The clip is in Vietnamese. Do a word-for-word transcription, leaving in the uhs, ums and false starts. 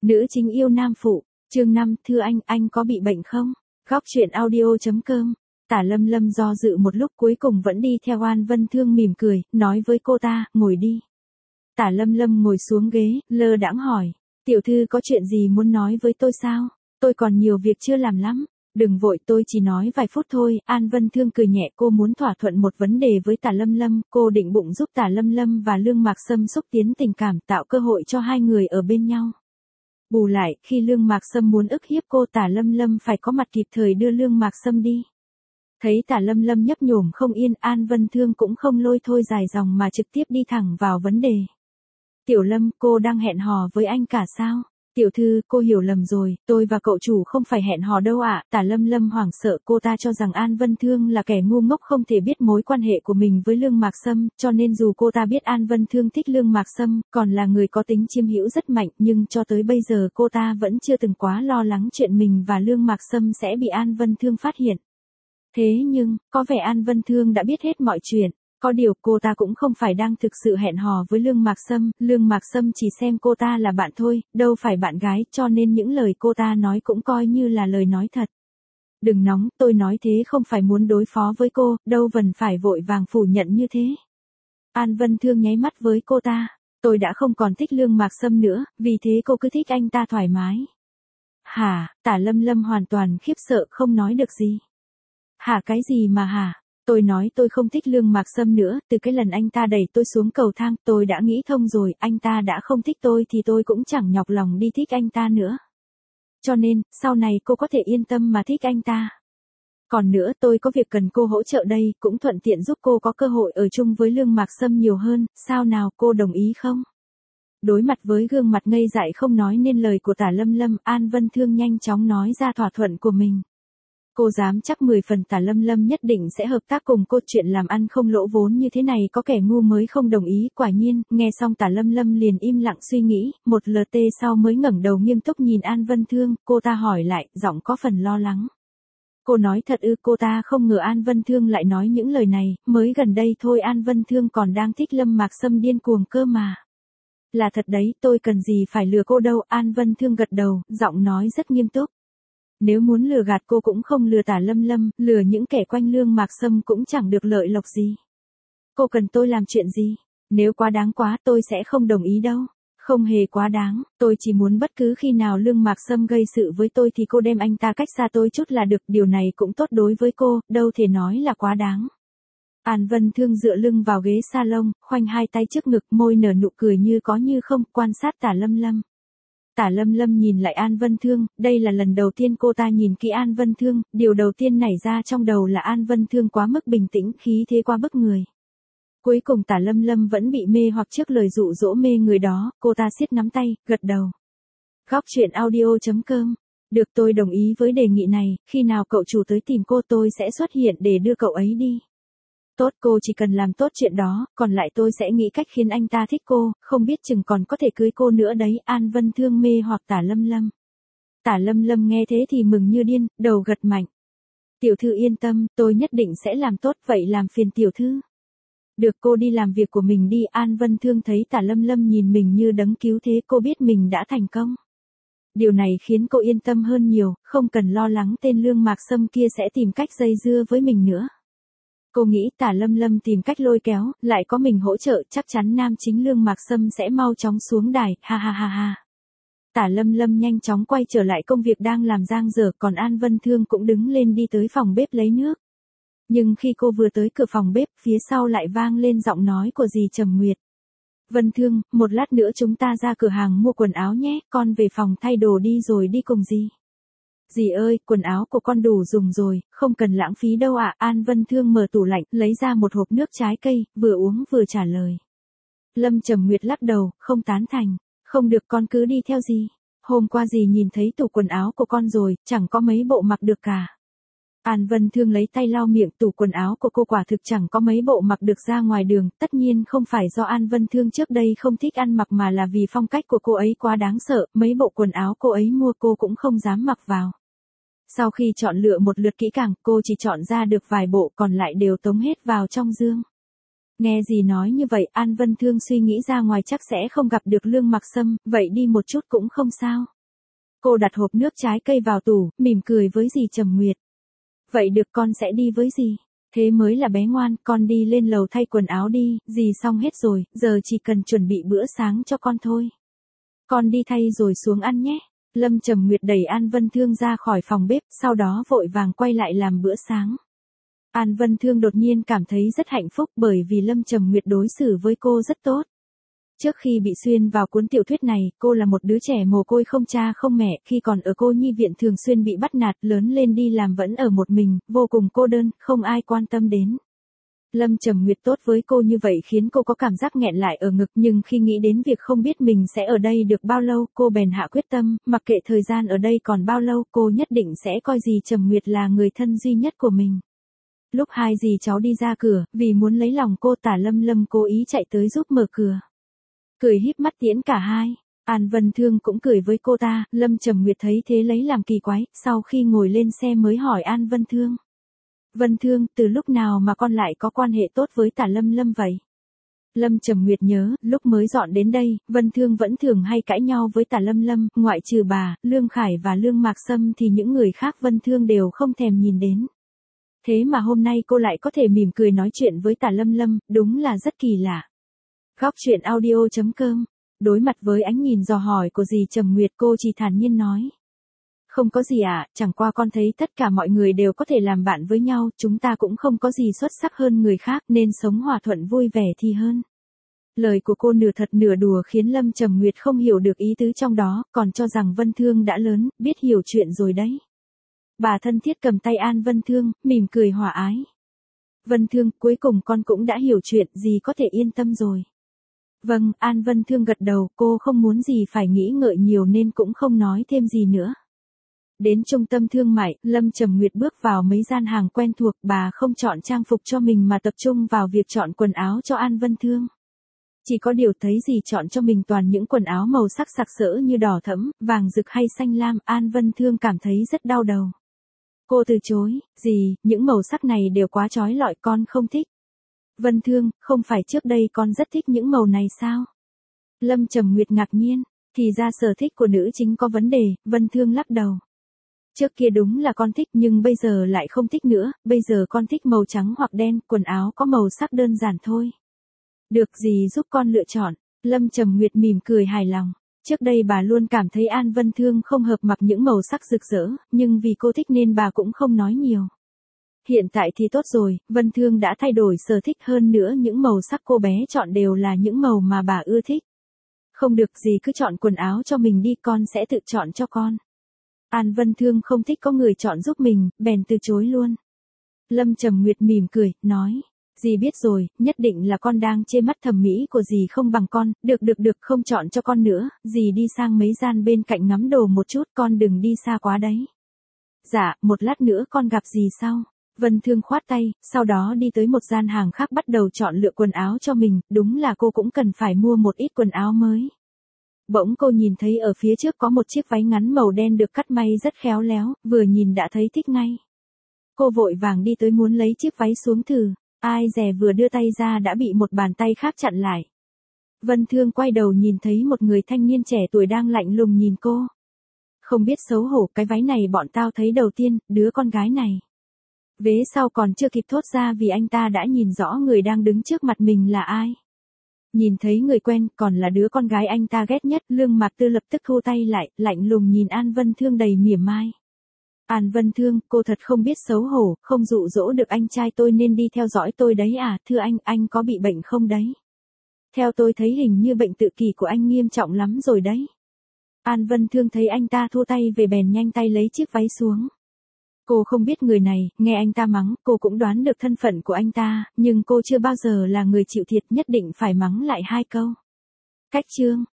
Nữ chính yêu nam phụ, chương năm, thưa anh, anh có bị bệnh không? Góc truyện audio.com. Tả Lâm Lâm do dự một lúc cuối cùng vẫn đi theo An Vân Thương mỉm cười, nói với cô ta, ngồi đi. Tả Lâm Lâm ngồi xuống ghế, lơ đãng hỏi, tiểu thư có chuyện gì muốn nói với tôi sao? Tôi còn nhiều việc chưa làm lắm. Đừng vội, tôi chỉ nói vài phút thôi. An Vân Thương cười nhẹ, cô muốn thỏa thuận một vấn đề với Tả Lâm Lâm, cô định bụng giúp Tả Lâm Lâm và Lương Mạc Sâm xúc tiến tình cảm, tạo cơ hội cho hai người ở bên nhau. Bù lại, khi Lương Mạc Sâm muốn ức hiếp cô, Tả Lâm Lâm phải có mặt kịp thời đưa Lương Mạc Sâm đi. Thấy Tả Lâm Lâm nhấp nhổm không yên, An Vân Thương cũng không lôi thôi dài dòng mà trực tiếp đi thẳng vào vấn đề. Tiểu Lâm, cô đang hẹn hò với anh cả sao? Tiểu thư, cô hiểu lầm rồi, tôi và cậu chủ không phải hẹn hò đâu ạ. Tả Lâm Lâm hoảng sợ, cô ta cho rằng An Vân Thương là kẻ ngu ngốc không thể biết mối quan hệ của mình với Lương Mạc Sâm, cho nên dù cô ta biết An Vân Thương thích Lương Mạc Sâm, còn là người có tính chiếm hữu rất mạnh, nhưng cho tới bây giờ cô ta vẫn chưa từng quá lo lắng chuyện mình và Lương Mạc Sâm sẽ bị An Vân Thương phát hiện. Thế nhưng, có vẻ An Vân Thương đã biết hết mọi chuyện. Có điều cô ta cũng không phải đang thực sự hẹn hò với Lương Mạc Sâm, Lương Mạc Sâm chỉ xem cô ta là bạn thôi, đâu phải bạn gái, cho nên những lời cô ta nói cũng coi như là lời nói thật. Đừng nóng, tôi nói thế không phải muốn đối phó với cô, đâu vẫn phải vội vàng phủ nhận như thế. An Vân Thương nháy mắt với cô ta, tôi đã không còn thích Lương Mạc Sâm nữa, vì thế cô cứ thích anh ta thoải mái. Hả? Tả Lâm Lâm hoàn toàn khiếp sợ không nói được gì. Hả cái gì mà hả? Tôi nói tôi không thích Lương Mạc Sâm nữa, từ cái lần anh ta đẩy tôi xuống cầu thang, tôi đã nghĩ thông rồi, anh ta đã không thích tôi thì tôi cũng chẳng nhọc lòng đi thích anh ta nữa. Cho nên, sau này cô có thể yên tâm mà thích anh ta. Còn nữa, tôi có việc cần cô hỗ trợ đây, cũng thuận tiện giúp cô có cơ hội ở chung với Lương Mạc Sâm nhiều hơn, sao nào, cô đồng ý không? Đối mặt với gương mặt ngây dại không nói nên lời của Tả Lâm Lâm, An Vân Thương nhanh chóng nói ra thỏa thuận của mình. Cô dám chắc mười phần Tả Lâm Lâm nhất định sẽ hợp tác cùng cô, chuyện làm ăn không lỗ vốn như thế này có kẻ ngu mới không đồng ý. Quả nhiên, nghe xong Tả Lâm Lâm liền im lặng suy nghĩ, một lượt sau mới ngẩng đầu nghiêm túc nhìn An Vân Thương, cô ta hỏi lại, giọng có phần lo lắng. Cô nói thật ư? Cô ta không ngờ An Vân Thương lại nói những lời này, mới gần đây thôi An Vân Thương còn đang thích Lâm Mạc Sâm điên cuồng cơ mà. Là thật đấy, tôi cần gì phải lừa cô đâu. An Vân Thương gật đầu, giọng nói rất nghiêm túc. Nếu muốn lừa gạt cô cũng không lừa Tả Lâm Lâm, lừa những kẻ quanh Lương Mạc Sâm cũng chẳng được lợi lộc gì. Cô cần tôi làm chuyện gì? Nếu quá đáng quá tôi sẽ không đồng ý đâu. Không hề quá đáng, tôi chỉ muốn bất cứ khi nào Lương Mạc Sâm gây sự với tôi thì cô đem anh ta cách xa tôi chút là được, điều này cũng tốt đối với cô, đâu thể nói là quá đáng. An Vân Thương dựa lưng vào ghế salon, khoanh hai tay trước ngực, môi nở nụ cười như có như không, quan sát Tả Lâm Lâm. Tả Lâm Lâm nhìn lại An Vân Thương, đây là lần đầu tiên cô ta nhìn kỹ An Vân Thương, điều đầu tiên nảy ra trong đầu là An Vân Thương quá mức bình tĩnh, khí thế quá bức người. Cuối cùng Tả Lâm Lâm vẫn bị mê hoặc trước lời dụ dỗ mê người đó, cô ta siết nắm tay, gật đầu. Góc truyện audio.com. Được, tôi đồng ý với đề nghị này, khi nào cậu chủ tới tìm cô tôi sẽ xuất hiện để đưa cậu ấy đi. Tốt, cô chỉ cần làm tốt chuyện đó, còn lại tôi sẽ nghĩ cách khiến anh ta thích cô, không biết chừng còn có thể cưới cô nữa đấy. An Vân Thương mê hoặc Tả Lâm Lâm. Tả Lâm Lâm nghe thế thì mừng như điên, đầu gật mạnh. Tiểu thư yên tâm, tôi nhất định sẽ làm tốt, vậy làm phiền tiểu thư. Được, cô đi làm việc của mình đi. An Vân Thương thấy Tả Lâm Lâm nhìn mình như đấng cứu thế, cô biết mình đã thành công. Điều này khiến cô yên tâm hơn nhiều, không cần lo lắng tên Lương Mạc Sâm kia sẽ tìm cách dây dưa với mình nữa. Cô nghĩ Tả Lâm Lâm tìm cách lôi kéo, lại có mình hỗ trợ, chắc chắn nam chính Lương Mạc Sâm sẽ mau chóng xuống đài, ha ha ha ha. Tả Lâm Lâm nhanh chóng quay trở lại công việc đang làm dang dở, còn An Vân Thương cũng đứng lên đi tới phòng bếp lấy nước. Nhưng khi cô vừa tới cửa phòng bếp, phía sau lại vang lên giọng nói của dì Trầm Nguyệt. Vân Thương, một lát nữa chúng ta ra cửa hàng mua quần áo nhé, con về phòng thay đồ đi rồi đi cùng dì. Dì ơi, quần áo của con đủ dùng rồi, không cần lãng phí đâu ạ. An Vân Thương mở tủ lạnh, lấy ra một hộp nước trái cây, vừa uống vừa trả lời. Lâm Trầm Nguyệt lắc đầu, không tán thành. Không được, con cứ đi theo dì. Hôm qua dì nhìn thấy tủ quần áo của con rồi, chẳng có mấy bộ mặc được cả. An Vân Thương lấy tay lau miệng, tủ quần áo của cô quả thực chẳng có mấy bộ mặc được ra ngoài đường, tất nhiên không phải do An Vân Thương trước đây không thích ăn mặc mà là vì phong cách của cô ấy quá đáng sợ, mấy bộ quần áo cô ấy mua cô cũng không dám mặc vào. Sau khi chọn lựa một lượt kỹ càng, cô chỉ chọn ra được vài bộ, còn lại đều tống hết vào trong dương. Nghe dì nói như vậy, An Vân Thương suy nghĩ ra ngoài chắc sẽ không gặp được Lương Mạc Sâm, vậy đi một chút cũng không sao. Cô đặt hộp nước trái cây vào tủ, mỉm cười với dì Trầm Nguyệt. Vậy được, con sẽ đi với dì. Thế mới là bé ngoan, con đi lên lầu thay quần áo đi, dì xong hết rồi, giờ chỉ cần chuẩn bị bữa sáng cho con thôi. Con đi thay rồi xuống ăn nhé. Lâm Trầm Nguyệt đẩy An Vân Thương ra khỏi phòng bếp, sau đó vội vàng quay lại làm bữa sáng. An Vân Thương đột nhiên cảm thấy rất hạnh phúc bởi vì Lâm Trầm Nguyệt đối xử với cô rất tốt. Trước khi bị xuyên vào cuốn tiểu thuyết này, cô là một đứa trẻ mồ côi không cha không mẹ, khi còn ở cô nhi viện thường xuyên bị bắt nạt, lớn lên đi làm vẫn ở một mình, vô cùng cô đơn, không ai quan tâm đến. Lâm Trầm Nguyệt tốt với cô như vậy khiến cô có cảm giác nghẹn lại ở ngực, nhưng khi nghĩ đến việc không biết mình sẽ ở đây được bao lâu, cô bèn hạ quyết tâm, mặc kệ thời gian ở đây còn bao lâu, cô nhất định sẽ coi dì Trầm Nguyệt là người thân duy nhất của mình. Lúc hai dì cháu đi ra cửa, vì muốn lấy lòng cô, Tả Lâm Lâm cố ý chạy tới giúp mở cửa. Cười híp mắt tiễn cả hai. An Vân Thương cũng cười với cô ta, Lâm Trầm Nguyệt thấy thế lấy làm kỳ quái, sau khi ngồi lên xe mới hỏi An Vân Thương. Vân Thương, từ lúc nào mà con lại có quan hệ tốt với Tả Lâm Lâm vậy? Lâm Trầm Nguyệt nhớ, lúc mới dọn đến đây, Vân Thương vẫn thường hay cãi nhau với Tả Lâm Lâm, ngoại trừ bà, Lương Khải và Lương Mạc Sâm thì những người khác Vân Thương đều không thèm nhìn đến. Thế mà hôm nay cô lại có thể mỉm cười nói chuyện với Tả Lâm Lâm, đúng là rất kỳ lạ. Góc truyện audio chấm com. Đối mặt với ánh nhìn dò hỏi của dì Trầm Nguyệt, cô chỉ thản nhiên nói. Không có gì ạ, à, chẳng qua con thấy tất cả mọi người đều có thể làm bạn với nhau, chúng ta cũng không có gì xuất sắc hơn người khác nên sống hòa thuận vui vẻ thì hơn. Lời của cô nửa thật nửa đùa khiến Lâm Trầm Nguyệt không hiểu được ý tứ trong đó, còn cho rằng Vân Thương đã lớn, biết hiểu chuyện rồi đấy. Bà thân thiết cầm tay An Vân Thương, mỉm cười hòa ái. Vân Thương, cuối cùng con cũng đã hiểu chuyện, dì có thể yên tâm rồi. Vâng, An Vân Thương gật đầu, cô không muốn gì phải nghĩ ngợi nhiều nên cũng không nói thêm gì nữa. Đến trung tâm thương mại, Lâm Trầm Nguyệt bước vào mấy gian hàng quen thuộc, bà không chọn trang phục cho mình mà tập trung vào việc chọn quần áo cho An Vân Thương. Chỉ có điều thấy dì chọn cho mình toàn những quần áo màu sắc sặc sỡ như đỏ thẫm, vàng rực hay xanh lam, An Vân Thương cảm thấy rất đau đầu. Cô từ chối, dì, những màu sắc này đều quá chói lọi, con không thích. Vân Thương, không phải trước đây con rất thích những màu này sao? Lâm Trầm Nguyệt ngạc nhiên, thì ra sở thích của nữ chính có vấn đề, Vân Thương lắc đầu. Trước kia đúng là con thích nhưng bây giờ lại không thích nữa, bây giờ con thích màu trắng hoặc đen, quần áo có màu sắc đơn giản thôi. Được, dì giúp con lựa chọn. Lâm Trầm Nguyệt mỉm cười hài lòng. Trước đây bà luôn cảm thấy An Vân Thương không hợp mặc những màu sắc rực rỡ, nhưng vì cô thích nên bà cũng không nói nhiều. Hiện tại thì tốt rồi, Vân Thương đã thay đổi sở thích, hơn nữa những màu sắc cô bé chọn đều là những màu mà bà ưa thích. Không được, dì cứ chọn quần áo cho mình đi, con sẽ tự chọn cho con. An Vân Thương không thích có người chọn giúp mình, bèn từ chối luôn. Lâm Trầm Nguyệt mỉm cười, nói. Dì biết rồi, nhất định là con đang chê mắt thẩm mỹ của dì không bằng con, được được được, không chọn cho con nữa, dì đi sang mấy gian bên cạnh ngắm đồ một chút, con đừng đi xa quá đấy. Dạ, một lát nữa con gặp dì sau. Vân Thương khoát tay, sau đó đi tới một gian hàng khác bắt đầu chọn lựa quần áo cho mình, đúng là cô cũng cần phải mua một ít quần áo mới. Bỗng cô nhìn thấy ở phía trước có một chiếc váy ngắn màu đen được cắt may rất khéo léo, vừa nhìn đã thấy thích ngay. Cô vội vàng đi tới muốn lấy chiếc váy xuống thử, ai dè vừa đưa tay ra đã bị một bàn tay khác chặn lại. Vân Thương quay đầu nhìn thấy một người thanh niên trẻ tuổi đang lạnh lùng nhìn cô. Không biết xấu hổ, cái váy này bọn tao thấy đầu tiên, đứa con gái này. Vế sau còn chưa kịp thốt ra vì anh ta đã nhìn rõ người đang đứng trước mặt mình là ai. Nhìn thấy người quen, còn là đứa con gái anh ta ghét nhất, Lương Mạc Tư lập tức thu tay lại, lạnh lùng nhìn An Vân Thương đầy mỉa mai. An Vân Thương, cô thật không biết xấu hổ, không dụ dỗ được anh trai tôi nên đi theo dõi tôi đấy à, thưa anh, anh có bị bệnh không đấy? Theo tôi thấy hình như bệnh tự kỷ của anh nghiêm trọng lắm rồi đấy. An Vân Thương thấy anh ta thu tay về bèn nhanh tay lấy chiếc váy xuống. Cô không biết người này, nghe anh ta mắng, cô cũng đoán được thân phận của anh ta, nhưng cô chưa bao giờ là người chịu thiệt, nhất định phải mắng lại hai câu. Cách chương.